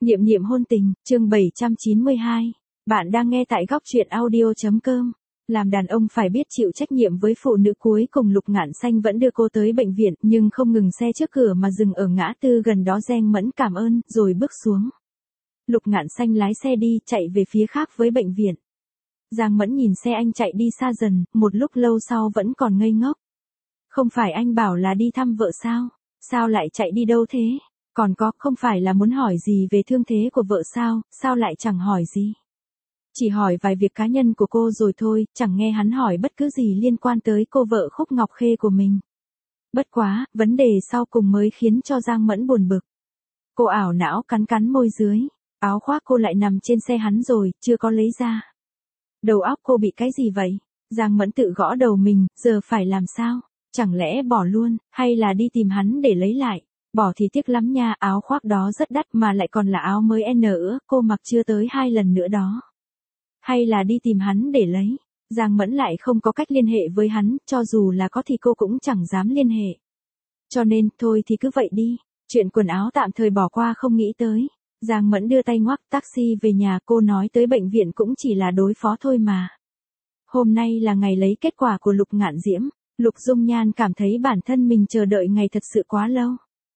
Niệm niệm hôn tình, chương 792. Bạn đang nghe tại góc truyện audio.com. Làm đàn ông phải biết chịu trách nhiệm với phụ nữ. Cuối cùng Lục Ngạn Xanh vẫn đưa cô tới bệnh viện, nhưng không ngừng xe trước cửa mà dừng ở ngã tư gần đó. Giang Mẫn cảm ơn, rồi bước xuống. Lục Ngạn Xanh lái xe đi, chạy về phía khác với bệnh viện. Giang Mẫn nhìn xe anh chạy đi xa dần, một lúc lâu sau vẫn còn ngây ngốc. Không phải anh bảo là đi thăm vợ sao? Sao lại chạy đi đâu thế? Còn có, không phải là muốn hỏi gì về thương thế của vợ sao, sao lại chẳng hỏi gì? Chỉ hỏi vài việc cá nhân của cô rồi thôi, chẳng nghe hắn hỏi bất cứ gì liên quan tới cô vợ Khúc Ngọc Khê của mình. Bất quá, vấn đề sau cùng mới khiến cho Giang Mẫn buồn bực. Cô ảo não cắn cắn môi dưới, áo khoác cô lại nằm trên xe hắn rồi, chưa có lấy ra. Đầu óc cô bị cái gì vậy? Giang Mẫn tự gõ đầu mình, giờ phải làm sao? Chẳng lẽ bỏ luôn, hay là đi tìm hắn để lấy lại? Bỏ thì tiếc lắm nha, áo khoác đó rất đắt mà lại còn là áo mới nữa, cô mặc chưa tới 2 lần nữa đó. Hay là đi tìm hắn để lấy? Giang Mẫn lại không có cách liên hệ với hắn, cho dù là có thì cô cũng chẳng dám liên hệ. Cho nên, thôi thì cứ vậy đi, chuyện quần áo tạm thời bỏ qua không nghĩ tới. Giang Mẫn đưa tay ngoắc taxi về nhà, cô nói tới bệnh viện cũng chỉ là đối phó thôi mà. Hôm nay là ngày lấy kết quả của Lục Ngạn Diễm. Lục Dung Nhan cảm thấy bản thân mình chờ đợi ngày thật sự quá lâu.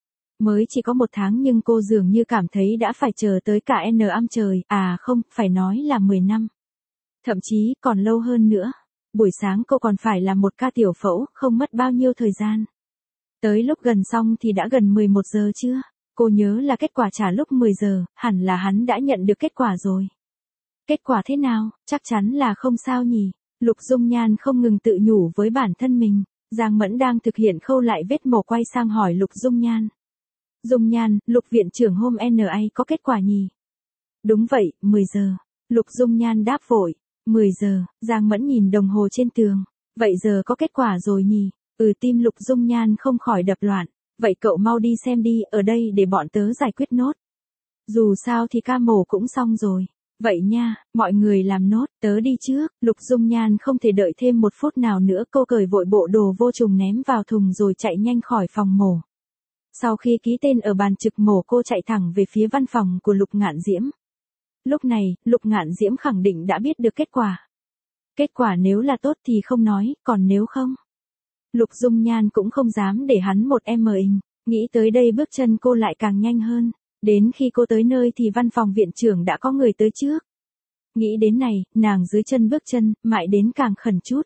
Mới chỉ có 1 tháng nhưng cô dường như cảm thấy đã phải chờ tới cả năm trời, à không, phải nói là 10 năm. Thậm chí còn lâu hơn nữa. Buổi sáng cô còn phải làm một ca tiểu phẫu, không mất bao nhiêu thời gian. Tới lúc gần xong thì đã gần 11 giờ chưa? Cô nhớ là kết quả trả lúc 10 giờ, hẳn là hắn đã nhận được kết quả rồi. Kết quả thế nào, chắc chắn là không sao nhỉ? Lục Dung Nhan không ngừng tự nhủ với bản thân mình. Giang Mẫn đang thực hiện khâu lại vết mổ, quay sang hỏi Lục Dung Nhan. Dung Nhan, Lục viện trưởng hôm NA có kết quả nhỉ? Đúng vậy, 10 giờ. Lục Dung Nhan đáp vội. 10 giờ, Giang Mẫn nhìn đồng hồ trên tường. Vậy giờ có kết quả rồi nhỉ? Tim Lục Dung Nhan không khỏi đập loạn. Vậy cậu mau đi xem đi, ở đây để bọn tớ giải quyết nốt. Dù sao thì ca mổ cũng xong rồi. Vậy nha, mọi người làm nốt, tớ đi trước. Lục Dung Nhan không thể đợi thêm 1 phút nào nữa, cô cởi vội bộ đồ vô trùng ném vào thùng rồi chạy nhanh khỏi phòng mổ. Sau khi ký tên ở bàn trực mổ, cô chạy thẳng về phía văn phòng của Lục Ngạn Diễm. Lúc này, Lục Ngạn Diễm khẳng định đã biết được kết quả. Kết quả nếu là tốt thì không nói, còn nếu không. Lục Dung Nhan cũng không dám để hắn một inh. Nghĩ tới đây bước chân cô lại càng nhanh hơn. Đến khi cô tới nơi thì văn phòng viện trưởng đã có người tới trước. Nghĩ đến này, nàng dưới chân bước chân, mãi đến càng khẩn chút.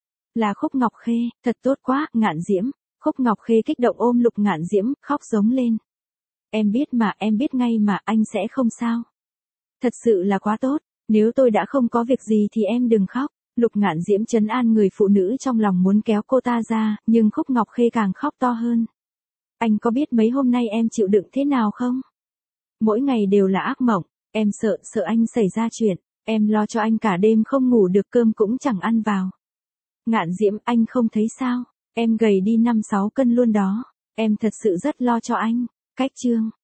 Là Khúc Ngọc Khê, thật tốt quá, Ngạn Diễm. Khúc Ngọc Khê kích động ôm Lục Ngạn Diễm, khóc giống lên. Em biết mà, em biết ngay mà, anh sẽ không sao. Thật sự là quá tốt, nếu tôi đã không có việc gì thì em đừng khóc. Lục Ngạn Diễm trấn an người phụ nữ trong lòng, muốn kéo cô ta ra, nhưng Khúc Ngọc Khê càng khóc to hơn. Anh có biết mấy hôm nay em chịu đựng thế nào không? Mỗi ngày đều là ác mộng, em sợ anh xảy ra chuyện, em lo cho anh cả đêm không ngủ được, cơm cũng chẳng ăn vào. Ngạn Diễm, anh không thấy sao, em gầy đi 5-6 cân luôn đó, em thật sự rất lo cho anh. Cách chương